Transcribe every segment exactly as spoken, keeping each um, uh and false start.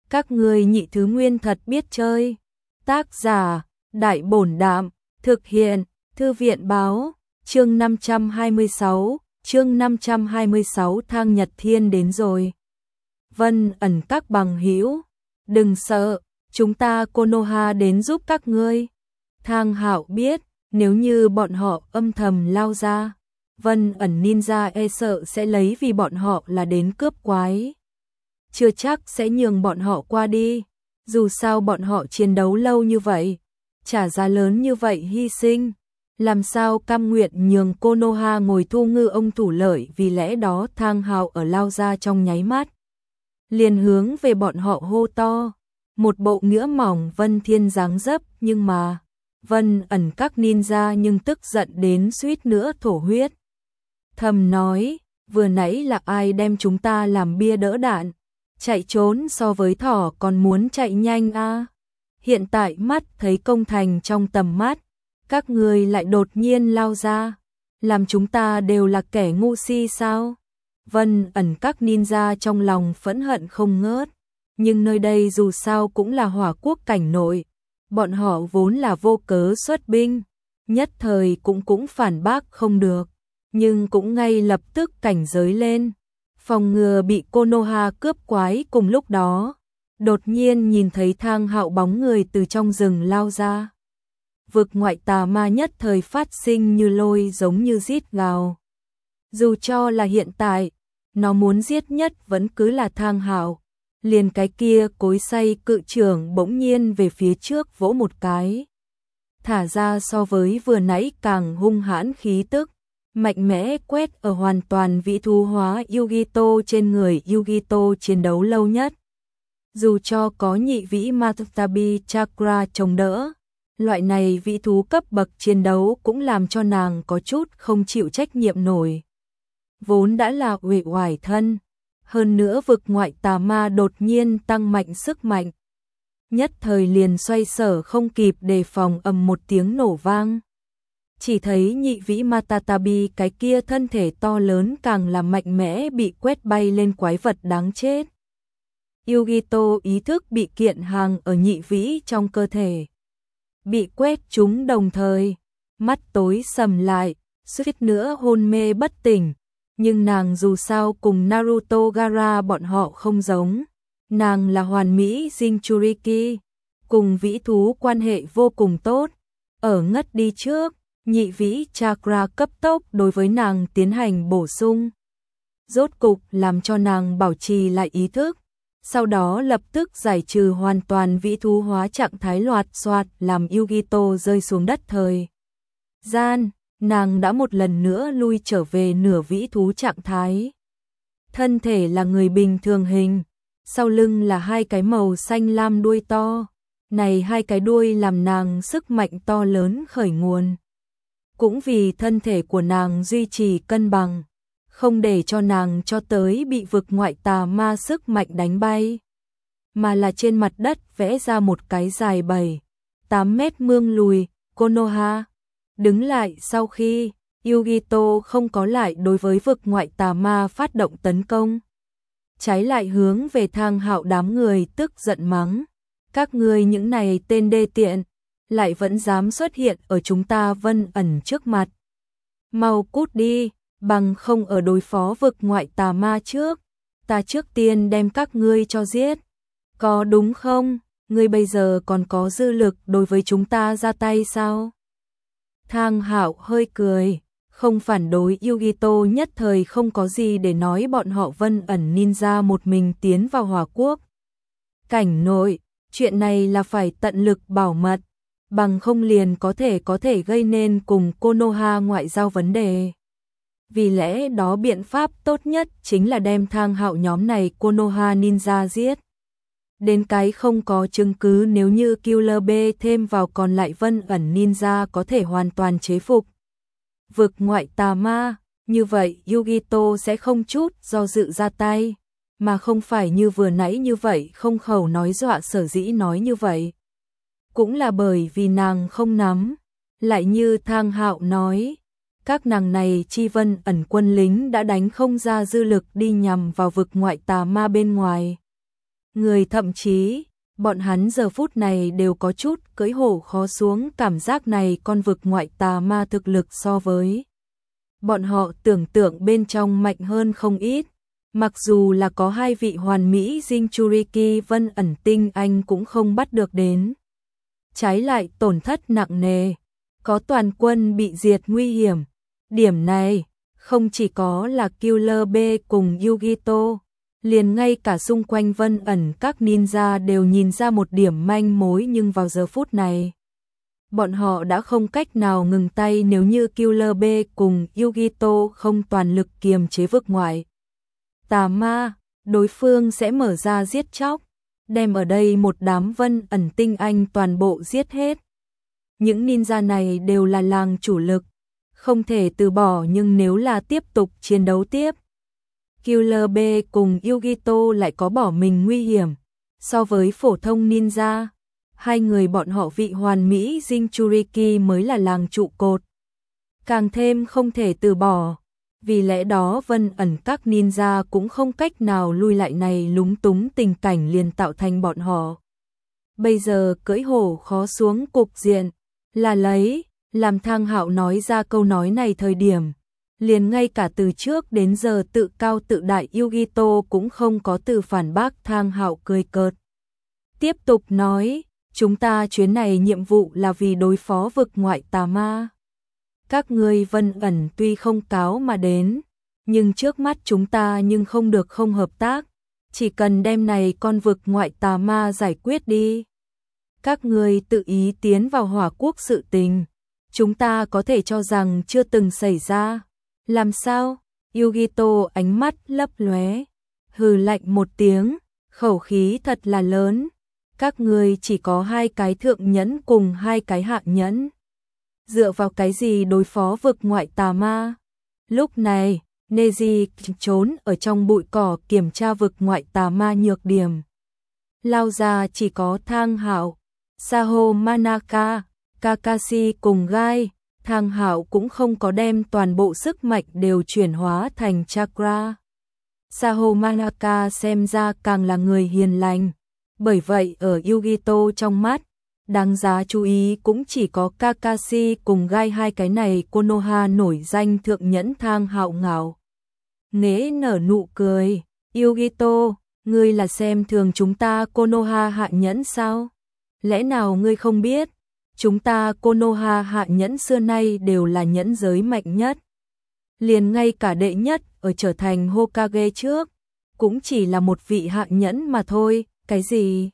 Các ngươi nhị thứ nguyên thật biết chơi. Tác giả, Đại Bổn Đạm, thực hiện, Thư viện Báo, chương năm trăm hai mươi sáu, chương năm trăm hai mươi sáu Thang Nhật Thiên đến rồi. Vân ẩn các bằng hữu, đừng sợ, chúng ta Konoha đến giúp các ngươi. Thang Hạo biết, nếu như bọn họ âm thầm lao ra, Vân ẩn ninja e sợ sẽ lấy vì bọn họ là đến cướp quái. Chưa chắc sẽ nhường bọn họ qua đi, dù sao bọn họ chiến đấu lâu như vậy, trả giá lớn như vậy hy sinh, làm sao cam nguyện nhường Konoha ngồi thu ngư ông thủ lợi. Vì lẽ đó Thang Hạo ở lao ra trong nháy mắt, liền hướng về bọn họ hô to, một bộ nghĩa mỏng Vân Thiên dáng dấp, nhưng mà Vân ẩn các ninja nhưng tức giận đến suýt nữa thổ huyết. Thầm nói, vừa nãy là ai đem chúng ta làm bia đỡ đạn, chạy trốn so với thỏ còn muốn chạy nhanh a. À? Hiện tại mắt thấy công thành trong tầm mắt, các người lại đột nhiên lao ra, làm chúng ta đều là kẻ ngu si sao? Vân ẩn các ninja trong lòng phẫn hận không ngớt, nhưng nơi đây dù sao cũng là Hỏa Quốc cảnh nội, bọn họ vốn là vô cớ xuất binh, nhất thời cũng cũng phản bác không được, nhưng cũng ngay lập tức cảnh giới lên, phòng ngừa bị Konoha cướp quái. Cùng lúc đó, đột nhiên nhìn thấy Thang Hạo bóng người từ trong rừng lao ra. Vực ngoại tà ma nhất thời phát sinh như lôi, giống như rít gào. Dù cho là hiện tại, nó muốn giết nhất vẫn cứ là Thang Hạo. Liền cái kia cối xay cự trưởng bỗng nhiên về phía trước vỗ một cái, thả ra so với vừa nãy càng hung hãn khí tức, mạnh mẽ quét ở hoàn toàn vĩ thú hóa Yugito trên người. Yugito chiến đấu lâu nhất, dù cho có nhị vĩ Matatabi Chakra chống đỡ, loại này vĩ thú cấp bậc chiến đấu cũng làm cho nàng có chút không chịu trách nhiệm nổi. Vốn đã là uể oải thân, hơn nữa vực ngoại tà ma đột nhiên tăng mạnh sức mạnh, nhất thời liền xoay sở không kịp đề phòng, ầm một tiếng nổ vang. Chỉ thấy nhị vĩ Matatabi cái kia thân thể to lớn càng là mạnh mẽ bị quét bay lên quái vật đáng chết. Yugito ý thức bị kiện hàng ở nhị vĩ trong cơ thể, bị quét trúng đồng thời, mắt tối sầm lại, suýt nữa hôn mê bất tỉnh. Nhưng nàng dù sao cùng Naruto Gaara bọn họ không giống, nàng là hoàn mỹ Jinchuriki, cùng vĩ thú quan hệ vô cùng tốt. Ở ngất đi trước, nhị vĩ Chakra cấp tốc đối với nàng tiến hành bổ sung, rốt cục làm cho nàng bảo trì lại ý thức, sau đó lập tức giải trừ hoàn toàn vĩ thú hóa trạng thái, loạt xoạt làm Yugito rơi xuống đất. Thời gian, nàng đã một lần nữa lui trở về nửa vĩ thú trạng thái. Thân thể là người bình thường hình, sau lưng là hai cái màu xanh lam đuôi to, này hai cái đuôi làm nàng sức mạnh to lớn khởi nguồn. Cũng vì thân thể của nàng duy trì cân bằng, không để cho nàng cho tới bị vực ngoại tà ma sức mạnh đánh bay, mà là trên mặt đất vẽ ra một cái dài bảy, tám mét mương lùi. Konoha đứng lại sau khi Yugito không có lại đối với vực ngoại tà ma phát động tấn công, trái lại hướng về Thang Hạo đám người tức giận mắng, các ngươi những này tên đê tiện, lại vẫn dám xuất hiện ở chúng ta Vân ẩn trước mặt, mau cút đi, bằng không ở đối phó vực ngoại tà ma trước, ta trước tiên đem các ngươi cho giết, có đúng không? Ngươi bây giờ còn có dư lực đối với chúng ta ra tay sao? Thang Hạo hơi cười, không phản đối. Yugito nhất thời không có gì để nói, bọn họ Vân ẩn ninja một mình tiến vào Hỏa Quốc cảnh nội, chuyện này là phải tận lực bảo mật, bằng không liền có thể có thể gây nên cùng Konoha ngoại giao vấn đề. Vì lẽ đó biện pháp tốt nhất chính là đem Thang Hạo nhóm này Konoha ninja giết. Đến cái không có chứng cứ, nếu như Killer B thêm vào còn lại Vân ẩn ninja có thể hoàn toàn chế phục vực ngoại tà ma, như vậy Yugito sẽ không chút do dự ra tay, mà không phải như vừa nãy như vậy không khẩu nói dọa. Sở dĩ nói như vậy cũng là bởi vì nàng không nắm, lại như Thang Hạo nói, các nàng này chi Vân ẩn quân lính đã đánh không ra dư lực đi nhằm vào vực ngoại tà ma bên ngoài. người thậm chí, bọn hắn giờ phút này đều có chút cưỡi hổ khó xuống, cảm giác này con vực ngoại tà ma thực lực so với bọn họ tưởng tượng bên trong mạnh hơn không ít. Mặc dù là có hai vị hoàn mỹ Jinchuriki Vân ẩn tinh anh cũng không bắt được đến. Trái lại tổn thất nặng nề, có toàn quân bị diệt nguy hiểm. Điểm này, không chỉ có là Killer B cùng Yugito, liền ngay cả xung quanh Vân ẩn các ninja đều nhìn ra một điểm manh mối, nhưng vào giờ phút này, bọn họ đã không cách nào ngừng tay nếu như Killer B cùng Yugito không toàn lực kiềm chế vực ngoại tà ma, đối phương sẽ mở ra giết chóc, đem ở đây một đám Vân ẩn tinh anh toàn bộ giết hết. Những ninja này đều là làng chủ lực, không thể từ bỏ, nhưng nếu là tiếp tục chiến đấu tiếp, Killer B cùng Yugito lại có bỏ mình nguy hiểm. So với phổ thông ninja, hai người bọn họ vị hoàn mỹ Jinchuriki mới là làng trụ cột, càng thêm không thể từ bỏ. Vì lẽ đó Vân ẩn các ninja cũng không cách nào lui lại, này lúng túng tình cảnh liền tạo thành bọn họ bây giờ cưỡi hổ khó xuống cục diện. Là lấy, làm Thang Hạo nói ra câu nói này thời điểm, liền ngay cả từ trước đến giờ tự cao tự đại Yugito cũng không có từ phản bác. Thang Hạo cười cợt, tiếp tục nói, chúng ta chuyến này nhiệm vụ là vì đối phó vực ngoại tà ma. Các ngươi Vân ẩn tuy không cáo mà đến, nhưng trước mắt chúng ta nhưng không được không hợp tác, chỉ cần đem này con vực ngoại tà ma giải quyết đi. Các ngươi tự ý tiến vào Hỏa Quốc sự tình, chúng ta có thể cho rằng chưa từng xảy ra. Làm sao? Yugito ánh mắt lấp lóe, hừ lạnh một tiếng, khẩu khí thật là lớn. Các ngươi chỉ có hai cái thượng nhẫn cùng hai cái hạ nhẫn, dựa vào cái gì đối phó vực ngoại tà ma? Lúc này, Neji trốn ở trong bụi cỏ kiểm tra vực ngoại tà ma nhược điểm. Lao ra chỉ có Thang Hạo, Saho Manaka, Kakashi cùng Gai. Thang Hạo cũng không có đem toàn bộ sức mạnh đều chuyển hóa thành chakra. Saho Manaka xem ra càng là người hiền lành, bởi vậy ở Yugito trong mắt, đáng giá chú ý cũng chỉ có Kakashi cùng Gai, hai cái này Konoha nổi danh thượng nhẫn. Thang Hạo ngạo nghễ nở nụ cười, Yugito, ngươi là xem thường chúng ta Konoha hạ nhẫn sao? Lẽ nào ngươi không biết, chúng ta Konoha hạ nhẫn xưa nay đều là nhẫn giới mạnh nhất. Liền ngay cả đệ nhất ở trở thành Hokage trước, cũng chỉ là một vị hạ nhẫn mà thôi. Cái gì?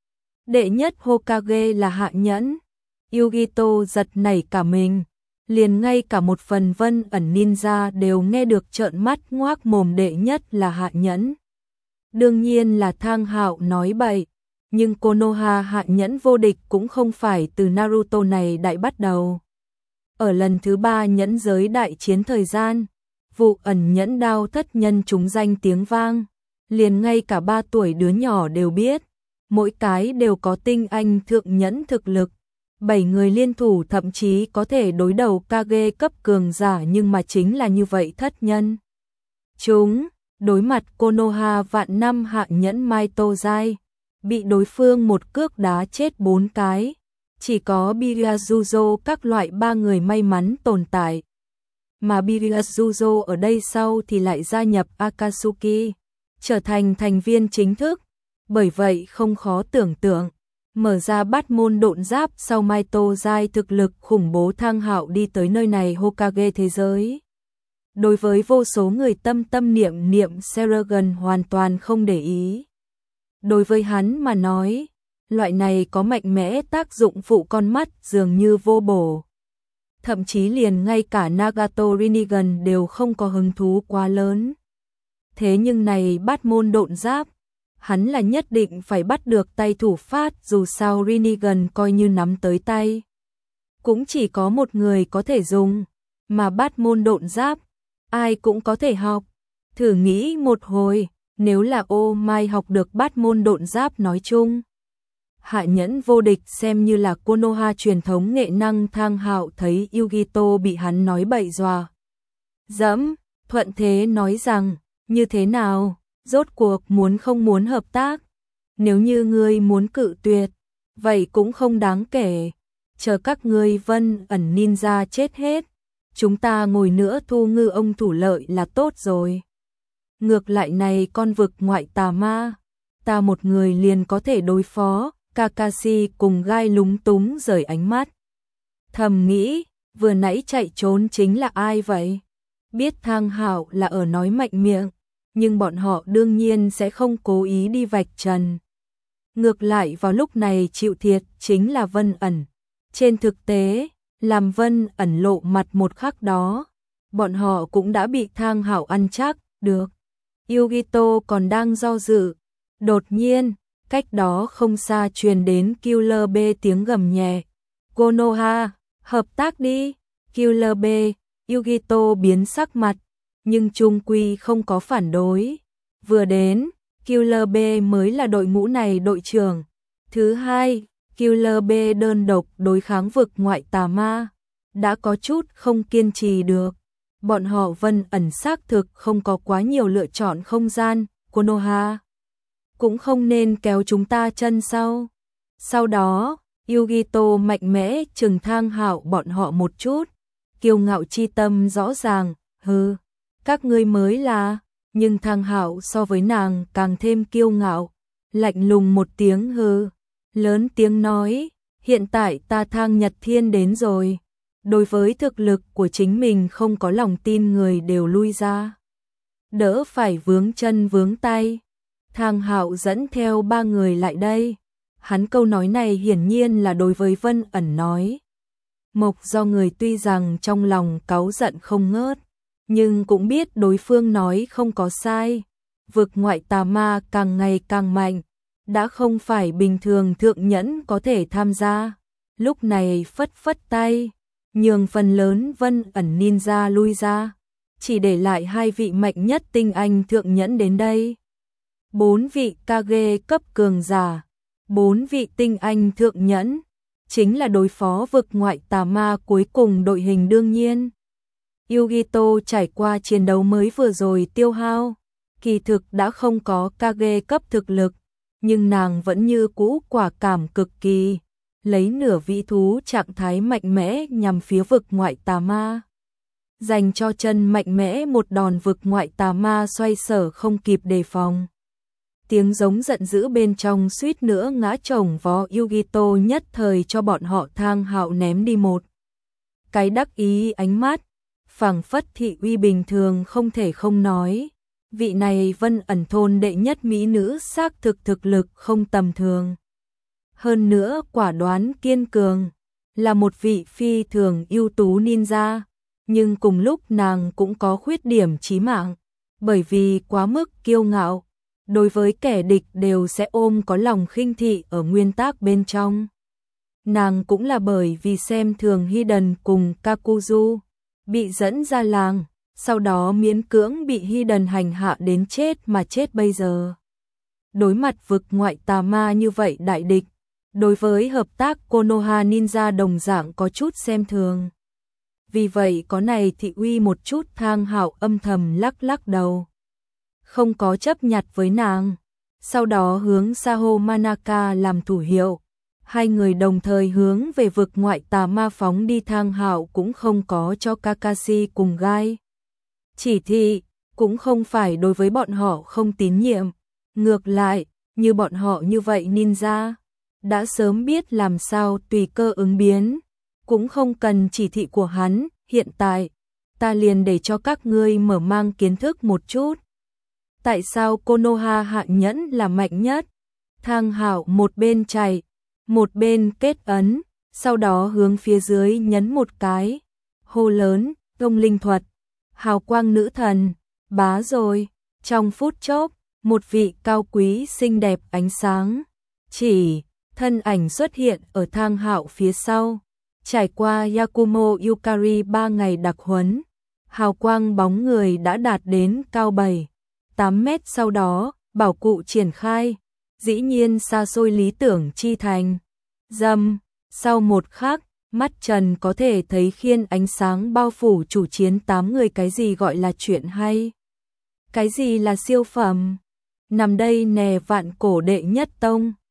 Đệ nhất Hokage là hạ nhẫn? Yugito giật nảy cả mình, liền ngay cả một phần Vân ẩn ninja đều nghe được trợn mắt ngoác mồm. Đệ nhất là hạ nhẫn? Đương nhiên là Thang Hạo nói bậy, nhưng Konoha hạ nhẫn vô địch cũng không phải từ Naruto này đại bắt đầu. Ở lần thứ ba nhẫn giới đại chiến thời gian, vụ ẩn nhẫn đao thất nhân chúng danh tiếng vang, liền ngay cả ba tuổi đứa nhỏ đều biết, mỗi cái đều có tinh anh thượng nhẫn thực lực, bảy người liên thủ thậm chí có thể đối đầu Kage cấp cường giả, nhưng mà chính là như vậy thất nhân chúng đối mặt Konoha vạn năm hạ nhẫn Maito Zai, bị đối phương một cước đá chết bốn cái, chỉ có Byakuzo các loại ba người may mắn tồn tại. Mà Byakuzo ở đây sau thì lại gia nhập Akatsuki, trở thành thành viên chính thức, bởi vậy không khó tưởng tượng, mở ra bát môn độn giáp sau Maito Zai thực lực khủng bố. Thang Hạo đi tới nơi này Hokage thế giới. Đối với vô số người tâm tâm niệm niệm Seragon hoàn toàn không để ý. Đối với hắn mà nói, loại này có mạnh mẽ tác dụng phụ con mắt dường như vô bổ. Thậm chí liền ngay cả Nagato Rinnegan đều không có hứng thú quá lớn. Thế nhưng này bát môn độn giáp, hắn là nhất định phải bắt được tay thủ phát, dù sao Rinnegan coi như nắm tới tay, cũng chỉ có một người có thể dùng, mà bát môn độn giáp, ai cũng có thể học. Thử nghĩ một hồi, nếu là ô mai học được bát môn độn giáp nói chung, hạ nhẫn vô địch xem như là Konoha truyền thống nghệ năng. Thang Hạo thấy Yugito bị hắn nói bậy dọa dẫm, thuận thế nói rằng, như thế nào, rốt cuộc muốn không muốn hợp tác? Nếu như ngươi muốn cự tuyệt, vậy cũng không đáng kể. Chờ các ngươi Vân ẩn ninja chết hết, chúng ta ngồi nữa thu ngư ông thủ lợi là tốt rồi. Ngược lại này con vực ngoại tà ma, ta một người liền có thể đối phó. Kakashi cùng gai lúng túng rời ánh mắt. Thầm nghĩ, vừa nãy chạy trốn chính là ai vậy? Biết Thang Hạo là ở nói mạnh miệng, nhưng bọn họ đương nhiên sẽ không cố ý đi vạch trần. Ngược lại vào lúc này chịu thiệt chính là Vân ẩn. Trên thực tế, làm Vân ẩn lộ mặt một khắc đó, bọn họ cũng đã bị Thang Hạo ăn chắc, được. Yugito còn đang do dự. Đột nhiên, cách đó không xa truyền đến Killer B tiếng gầm nhẹ. Konoha, hợp tác đi. Killer B, Yugito biến sắc mặt, nhưng chung quy không có phản đối. Vừa đến, Killer B mới là đội ngũ này đội trưởng. Thứ hai, Killer B đơn độc đối kháng vực ngoại tà ma, đã có chút không kiên trì được. Bọn họ Vân ẩn xác thực không có quá nhiều lựa chọn không gian. Konoha cũng không nên kéo chúng ta chân sau. Sau đó, Yugito mạnh mẽ trừng Thang Hạo bọn họ một chút. Kiêu ngạo chi tâm rõ ràng, hừ, các ngươi mới là, nhưng Thang Hạo so với nàng càng thêm kiêu ngạo, lạnh lùng một tiếng hừ, lớn tiếng nói, hiện tại ta Thang Nhật Thiên đến rồi. Đối với thực lực của chính mình không có lòng tin người đều lui ra. Đỡ phải vướng chân vướng tay. Thang Hạo dẫn theo ba người lại đây. Hắn câu nói này hiển nhiên là đối với Vân ẩn nói. Mộc do người tuy rằng trong lòng cáu giận không ngớt, nhưng cũng biết đối phương nói không có sai. Vực ngoại tà ma càng ngày càng mạnh, đã không phải bình thường thượng nhẫn có thể tham gia. Lúc này phất phất tay, nhường phần lớn Vân ẩn ninja lui ra, chỉ để lại hai vị mạnh nhất tinh anh thượng nhẫn đến đây. Bốn vị Kage cấp cường giả, bốn vị tinh anh thượng nhẫn, chính là đối phó vực ngoại tà ma cuối cùng đội hình đương nhiên. Yugito trải qua chiến đấu mới vừa rồi tiêu hao, kỳ thực đã không có Kage cấp thực lực, nhưng nàng vẫn như cũ quả cảm cực kỳ, lấy nửa vĩ thú trạng thái mạnh mẽ nhằm phía vực ngoại tà ma. Dành cho chân mạnh mẽ một đòn vực ngoại tà ma xoay sở không kịp đề phòng. Tiếng giống giận dữ bên trong suýt nữa ngã chồng vó Yugito nhất thời cho bọn họ Thang Hạo ném đi một cái đắc ý ánh mắt, phảng phất thị uy bình thường không thể không nói. Vị này Vân ẩn thôn đệ nhất mỹ nữ xác thực thực lực không tầm thường. Hơn nữa quả đoán kiên cường, là một vị phi thường ưu tú ninja, nhưng cùng lúc nàng cũng có khuyết điểm chí mạng, bởi vì quá mức kiêu ngạo. Đối với kẻ địch đều sẽ ôm có lòng khinh thị ở nguyên tắc bên trong. Nàng cũng là bởi vì xem thường Hiden cùng Kakuzu, bị dẫn ra làng, sau đó miễn cưỡng bị Hiden hành hạ đến chết mà chết bây giờ. Đối mặt vực ngoại tà ma như vậy đại địch, đối với hợp tác Konoha Ninja đồng dạng có chút xem thường. Vì vậy có này thị uy một chút Thang Hạo âm thầm lắc lắc đầu. Không có chấp nhặt với nàng, sau đó hướng Saho Manaka làm thủ hiệu. Hai người đồng thời hướng về vực ngoại tà ma phóng đi. Thang Hạo cũng không có cho Kakashi cùng gai chỉ thị, cũng không phải đối với bọn họ không tín nhiệm. Ngược lại, như bọn họ như vậy ninja, đã sớm biết làm sao tùy cơ ứng biến, cũng không cần chỉ thị của hắn. Hiện tại, ta liền để cho các ngươi mở mang kiến thức một chút. Tại sao Konoha hạ nhẫn là mạnh nhất? Thang Hạo một bên chạy, một bên kết ấn, sau đó hướng phía dưới nhấn một cái, hô lớn, công linh thuật, hào quang nữ thần, bá rồi. Trong phút chốc, một vị cao quý xinh đẹp ánh sáng, chỉ, thân ảnh xuất hiện ở Thang Hạo phía sau. Trải qua Yakumo Yukari ba ngày đặc huấn, hào quang bóng người đã đạt đến cao bảy, tám mét. Sau đó, bảo cụ triển khai, dĩ nhiên xa xôi lý tưởng chi thành. Dầm, sau một khắc, mắt Trần có thể thấy khiên ánh sáng bao phủ chủ chiến tám người. Cái gì gọi là chuyện hay? Cái gì là siêu phẩm? nằm đây nè vạn cổ đệ nhất tông.